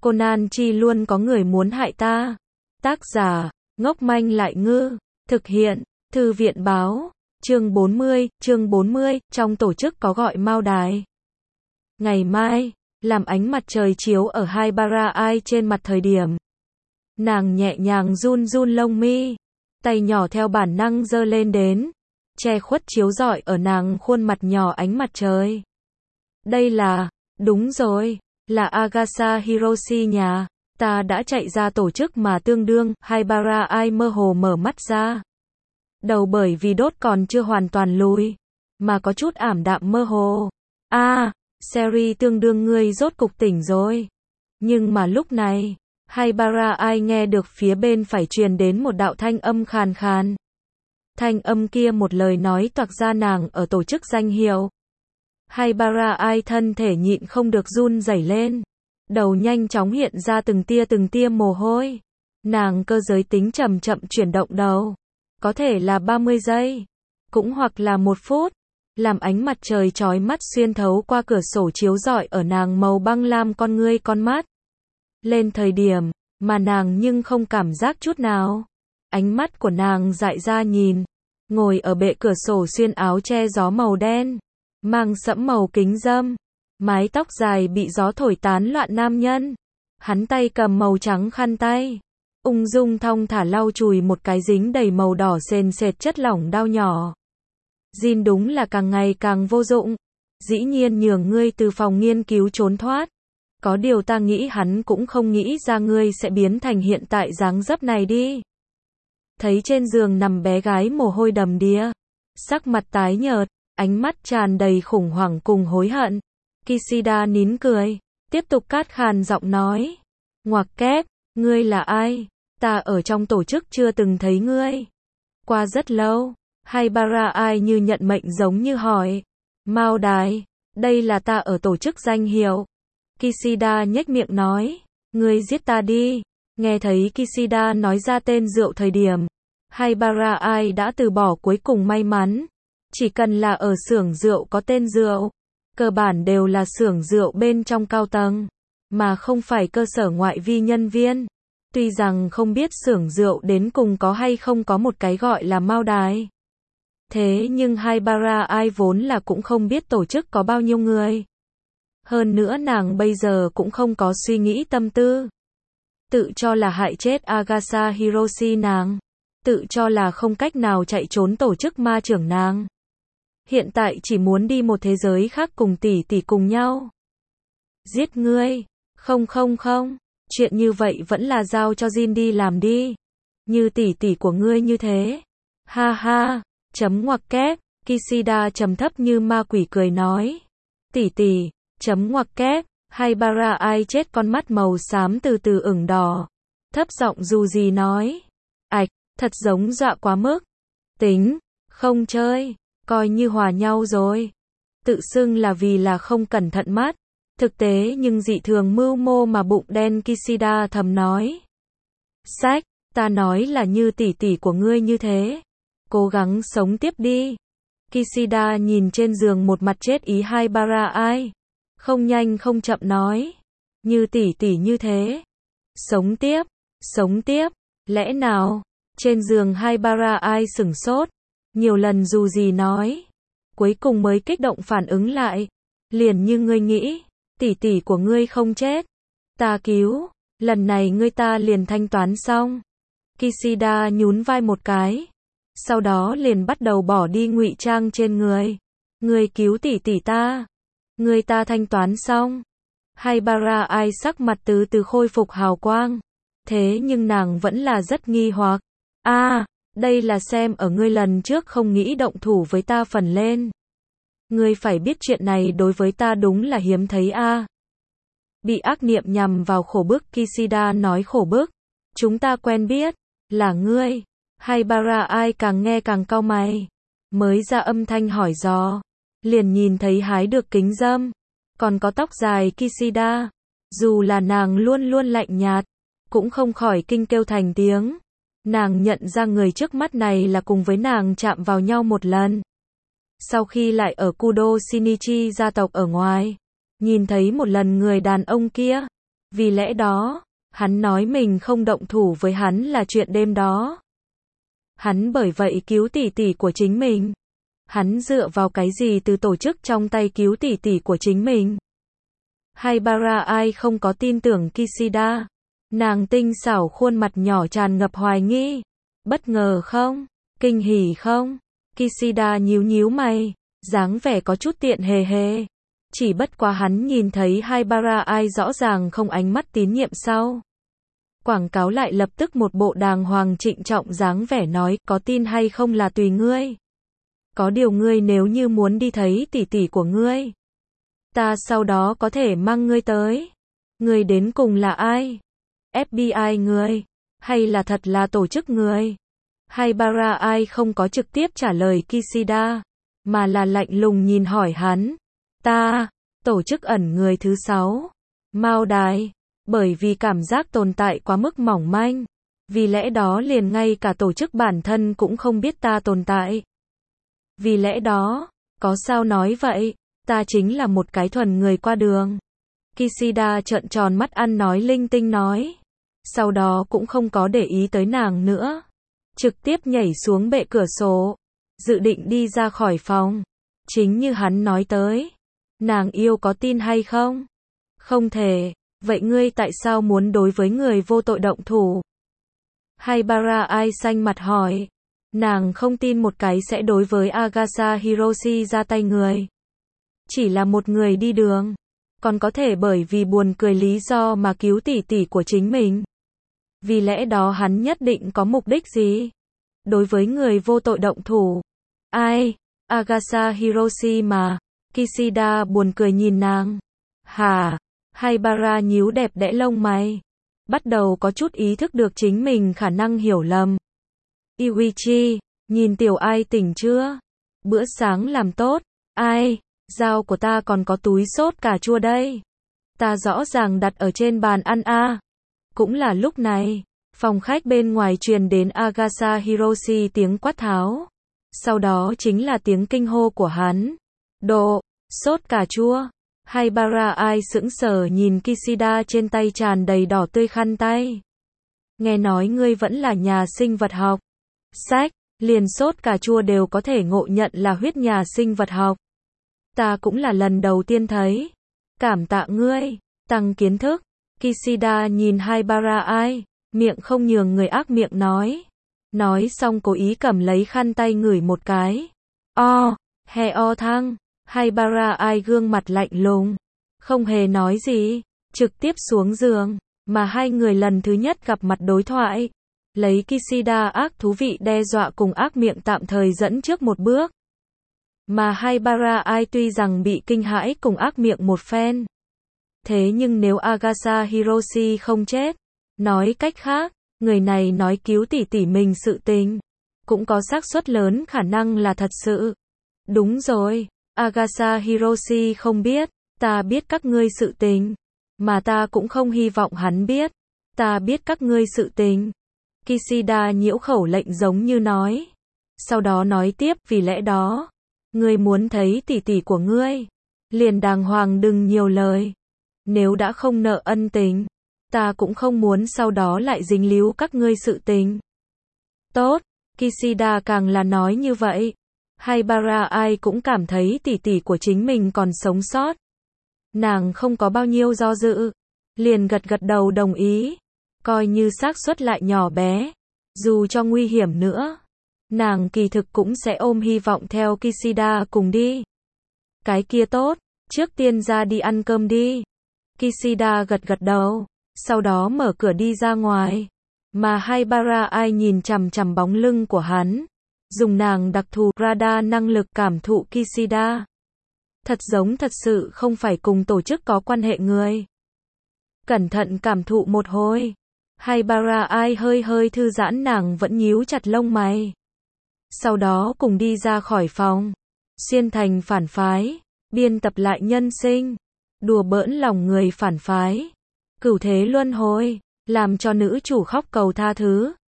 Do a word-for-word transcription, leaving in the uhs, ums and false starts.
Conan chi luôn có người muốn hại ta. Tác giả, ngốc manh lại ngư. Thực hiện, Thư viện báo. Chương bốn mươi, chương bốn mươi, trong tổ chức có gọi Mao Đài. Ngày mai, làm ánh mặt trời chiếu ở hai bara ai trên mặt thời điểm. Nàng nhẹ nhàng run run lông mi, tay nhỏ theo bản năng giơ lên đến, che khuất chiếu rọi ở nàng khuôn mặt nhỏ ánh mặt trời. Đây là, đúng rồi, là Agatha Hiroshi nhà, ta đã chạy ra tổ chức mà tương đương, hai bara ai mơ hồ mở mắt ra. Đầu bởi vì đốt còn chưa hoàn toàn lùi, mà có chút ảm đạm mơ hồ. A, à, Seri tương đương ngươi rốt cục tỉnh rồi. Nhưng mà lúc này, hai bara ai nghe được phía bên phải truyền đến một đạo thanh âm khàn khàn. Thanh âm kia một lời nói toạc ra nàng ở tổ chức danh hiệu. Hai bara ai thân thể nhịn không được run rẩy lên. Đầu nhanh chóng hiện ra từng tia từng tia mồ hôi. Nàng cơ giới tính chậm chậm chuyển động đầu. Có thể là ba mươi giây, cũng hoặc là một phút. Làm ánh mặt trời chói mắt xuyên thấu qua cửa sổ chiếu rọi ở nàng màu băng lam con ngươi con mắt. Lên thời điểm, mà nàng nhưng không cảm giác chút nào. Ánh mắt của nàng dại ra nhìn. Ngồi ở bệ cửa sổ xuyên áo che gió màu đen. Mang sẫm màu kính râm. Mái tóc dài bị gió thổi tán loạn nam nhân. Hắn tay cầm màu trắng khăn tay. Ung dung thong thả lau chùi một cái dính đầy màu đỏ sền sệt chất lỏng đao nhỏ. Jin đúng là càng ngày càng vô dụng. Dĩ nhiên nhường ngươi từ phòng nghiên cứu trốn thoát. Có điều ta nghĩ hắn cũng không nghĩ ra ngươi sẽ biến thành hiện tại dáng dấp này đi. Thấy trên giường nằm bé gái mồ hôi đầm đìa. Sắc mặt tái nhợt, ánh mắt tràn đầy khủng hoảng cùng hối hận. Kishida nín cười, tiếp tục cát khàn giọng nói. Ngoặc kép, ngươi là ai? Ta ở trong tổ chức chưa từng thấy ngươi. Qua rất lâu, hai bara ai như nhận mệnh giống như hỏi. Mao Đài, đây là ta ở tổ chức danh hiệu. Kishida nhếch miệng nói. Ngươi giết ta đi. Nghe thấy Kishida nói ra tên rượu thời điểm. Hai bara ai đã từ bỏ cuối cùng may mắn. Chỉ cần là ở xưởng rượu có tên rượu. Cơ bản đều là xưởng rượu bên trong cao tầng. Mà không phải cơ sở ngoại vi nhân viên. Tuy rằng không biết xưởng rượu đến cùng có hay không có một cái gọi là Mao Đài. Thế nhưng hai bara ai vốn là cũng không biết tổ chức có bao nhiêu người. Hơn nữa nàng bây giờ cũng không có suy nghĩ tâm tư. Tự cho là hại chết Agatha Hiroshi nàng. Tự cho là không cách nào chạy trốn tổ chức ma trưởng nàng. Hiện tại chỉ muốn đi một thế giới khác cùng tỷ tỷ cùng nhau. Giết ngươi. Không không không. Chuyện như vậy vẫn là giao cho Jin đi làm đi. Như tỷ tỷ của ngươi như thế. Ha ha. Chấm ngoặc kép. Kishida trầm thấp như ma quỷ cười nói. Tỷ tỷ. Chấm ngoặc kép. Hai bara ai chết con mắt màu xám từ từ ửng đỏ. Thấp giọng dù gì nói. Ảch, thật giống dọa quá mức. Tính, không chơi, coi như hòa nhau rồi. Tự xưng là vì là không cẩn thận mắt. Thực tế nhưng dị thường mưu mô mà bụng đen Kishida thầm nói. Sách, ta nói là như tỷ tỷ của ngươi như thế. Cố gắng sống tiếp đi. Kishida nhìn trên giường một mặt chết ý hai bara ai. Không nhanh không chậm nói. Như tỷ tỷ như thế. Sống tiếp, sống tiếp, lẽ nào? Trên giường hai bara ai sửng sốt. Nhiều lần dù gì nói. Cuối cùng mới kích động phản ứng lại. Liền như ngươi nghĩ. Tỷ tỷ của ngươi không chết. Ta cứu. Lần này ngươi ta liền thanh toán xong. Kishida nhún vai một cái. Sau đó liền bắt đầu bỏ đi ngụy trang trên người. Ngươi cứu tỷ tỷ ta. Ngươi ta thanh toán xong. Hai bara ai sắc mặt từ từ khôi phục hào quang. Thế nhưng nàng vẫn là rất nghi hoặc. A, à, đây là xem ở ngươi lần trước không nghĩ động thủ với ta phần lên. Ngươi phải biết chuyện này đối với ta đúng là hiếm thấy a. À. Bị ác niệm nhằm vào khổ bức Kishida nói khổ bức. Chúng ta quen biết. Là ngươi. Hai bara ai càng nghe càng cau mày. Mới ra âm thanh hỏi dò. Liền nhìn thấy hái được kính râm. Còn có tóc dài Kishida. Dù là nàng luôn luôn lạnh nhạt. Cũng không khỏi kinh kêu thành tiếng. Nàng nhận ra người trước mắt này là cùng với nàng chạm vào nhau một lần. Sau khi lại ở Kudo Shinichi gia tộc ở ngoài. Nhìn thấy một lần người đàn ông kia. Vì lẽ đó, hắn nói mình không động thủ với hắn là chuyện đêm đó. Hắn bởi vậy cứu tỷ tỷ của chính mình. Hắn dựa vào cái gì từ tổ chức trong tay cứu tỷ tỷ của chính mình? Haibara ai không có tin tưởng Kishida. Nàng tinh xảo khuôn mặt nhỏ tràn ngập hoài nghi. Bất ngờ không? Kinh hỉ không? Kishida nhíu nhíu mày, dáng vẻ có chút tiện hề hề. Chỉ bất quá hắn nhìn thấy Haibara ai rõ ràng không ánh mắt tín nhiệm sau. Quảng cáo lại lập tức một bộ đàng hoàng trịnh trọng dáng vẻ nói, có tin hay không là tùy ngươi. Có điều ngươi nếu như muốn đi thấy tỷ tỷ của ngươi, ta sau đó có thể mang ngươi tới. Ngươi đến cùng là ai? ép bê i người? Hay là thật là tổ chức người? Haibara ai không có trực tiếp trả lời Kishida, mà là lạnh lùng nhìn hỏi hắn. Ta, tổ chức ẩn người thứ sáu. Mao Đài. Bởi vì cảm giác tồn tại quá mức mỏng manh. Vì lẽ đó liền ngay cả tổ chức bản thân cũng không biết ta tồn tại. Vì lẽ đó, có sao nói vậy? Ta chính là một cái thuần người qua đường. Kishida trợn tròn mắt ăn nói linh tinh nói. Sau đó cũng không có để ý tới nàng nữa. Trực tiếp nhảy xuống bệ cửa sổ. Dự định đi ra khỏi phòng. Chính như hắn nói tới. Nàng yêu có tin hay không? Không thể. Vậy ngươi tại sao muốn đối với người vô tội động thủ? Haibara ai xanh mặt hỏi. Nàng không tin một cái sẽ đối với Agasa Hiroshi ra tay người. Chỉ là một người đi đường. Còn có thể bởi vì buồn cười lý do mà cứu tỷ tỷ của chính mình. Vì lẽ đó hắn nhất định có mục đích gì? Đối với người vô tội động thủ. Ai? Agasa Hiroshi mà. Kishida buồn cười nhìn nàng. Hả? Haibara nhíu đẹp đẽ lông mày. Bắt đầu có chút ý thức được chính mình khả năng hiểu lầm. Iwichi, nhìn tiểu ai tỉnh chưa? Bữa sáng làm tốt. Ai? Dao của ta còn có túi sốt cà chua đây. Ta rõ ràng đặt ở trên bàn ăn a. À. Cũng là lúc này, phòng khách bên ngoài truyền đến Agasa Hiroshi tiếng quát tháo. Sau đó chính là tiếng kinh hô của hắn. Độ, sốt cà chua. Haibara ai sững sờ nhìn Kishida trên tay tràn đầy đỏ tươi khăn tay. Nghe nói ngươi vẫn là nhà sinh vật học. Sách, liền sốt cà chua đều có thể ngộ nhận là huyết nhà sinh vật học. Ta cũng là lần đầu tiên thấy. Cảm tạ ngươi, tăng kiến thức. Kishida nhìn Haibara ai, miệng không nhường người ác miệng nói. Nói xong cố ý cầm lấy khăn tay ngửi một cái. O, he o thăng. Haibara ai gương mặt lạnh lùng. Không hề nói gì, trực tiếp xuống giường. Mà hai người lần thứ nhất gặp mặt đối thoại. Lấy Kishida ác thú vị đe dọa cùng ác miệng tạm thời dẫn trước một bước. Mà Haibara ai tuy rằng bị kinh hãi cùng ác miệng một phen. Thế nhưng nếu Agasa Hiroshi không chết, nói cách khác, người này nói cứu tỷ tỷ mình sự tình, cũng có xác suất lớn khả năng là thật sự. Đúng rồi, Agasa Hiroshi không biết, ta biết các ngươi sự tình, mà ta cũng không hy vọng hắn biết, ta biết các ngươi sự tình. Kishida nhiễu khẩu lệnh giống như nói. Sau đó nói tiếp, vì lẽ đó, ngươi muốn thấy tỷ tỷ của ngươi, liền đàng hoàng đừng nhiều lời. Nếu đã không nợ ân tình, ta cũng không muốn sau đó lại dính líu các ngươi sự tình. Tốt, Kishida càng là nói như vậy. Haibara ai cũng cảm thấy tỷ tỷ của chính mình còn sống sót. Nàng không có bao nhiêu do dự, liền gật gật đầu đồng ý. Coi như xác suất lại nhỏ bé, dù cho nguy hiểm nữa, nàng kỳ thực cũng sẽ ôm hy vọng theo Kishida cùng đi. Cái kia tốt, trước tiên ra đi ăn cơm đi. Kishida gật gật đầu, sau đó mở cửa đi ra ngoài. Mà Haibara ai nhìn chằm chằm bóng lưng của hắn, dùng nàng đặc thù radar năng lực cảm thụ Kishida. Thật giống thật sự không phải cùng tổ chức có quan hệ người. Cẩn thận cảm thụ một hồi. Haibara ai hơi hơi thư giãn, nàng vẫn nhíu chặt lông mày. Sau đó cùng đi ra khỏi phòng. Xuyên thành phản phái, biên tập lại nhân sinh, đùa bỡn lòng người phản phái, cửu thế luân hồi, làm cho nữ chủ khóc cầu tha thứ.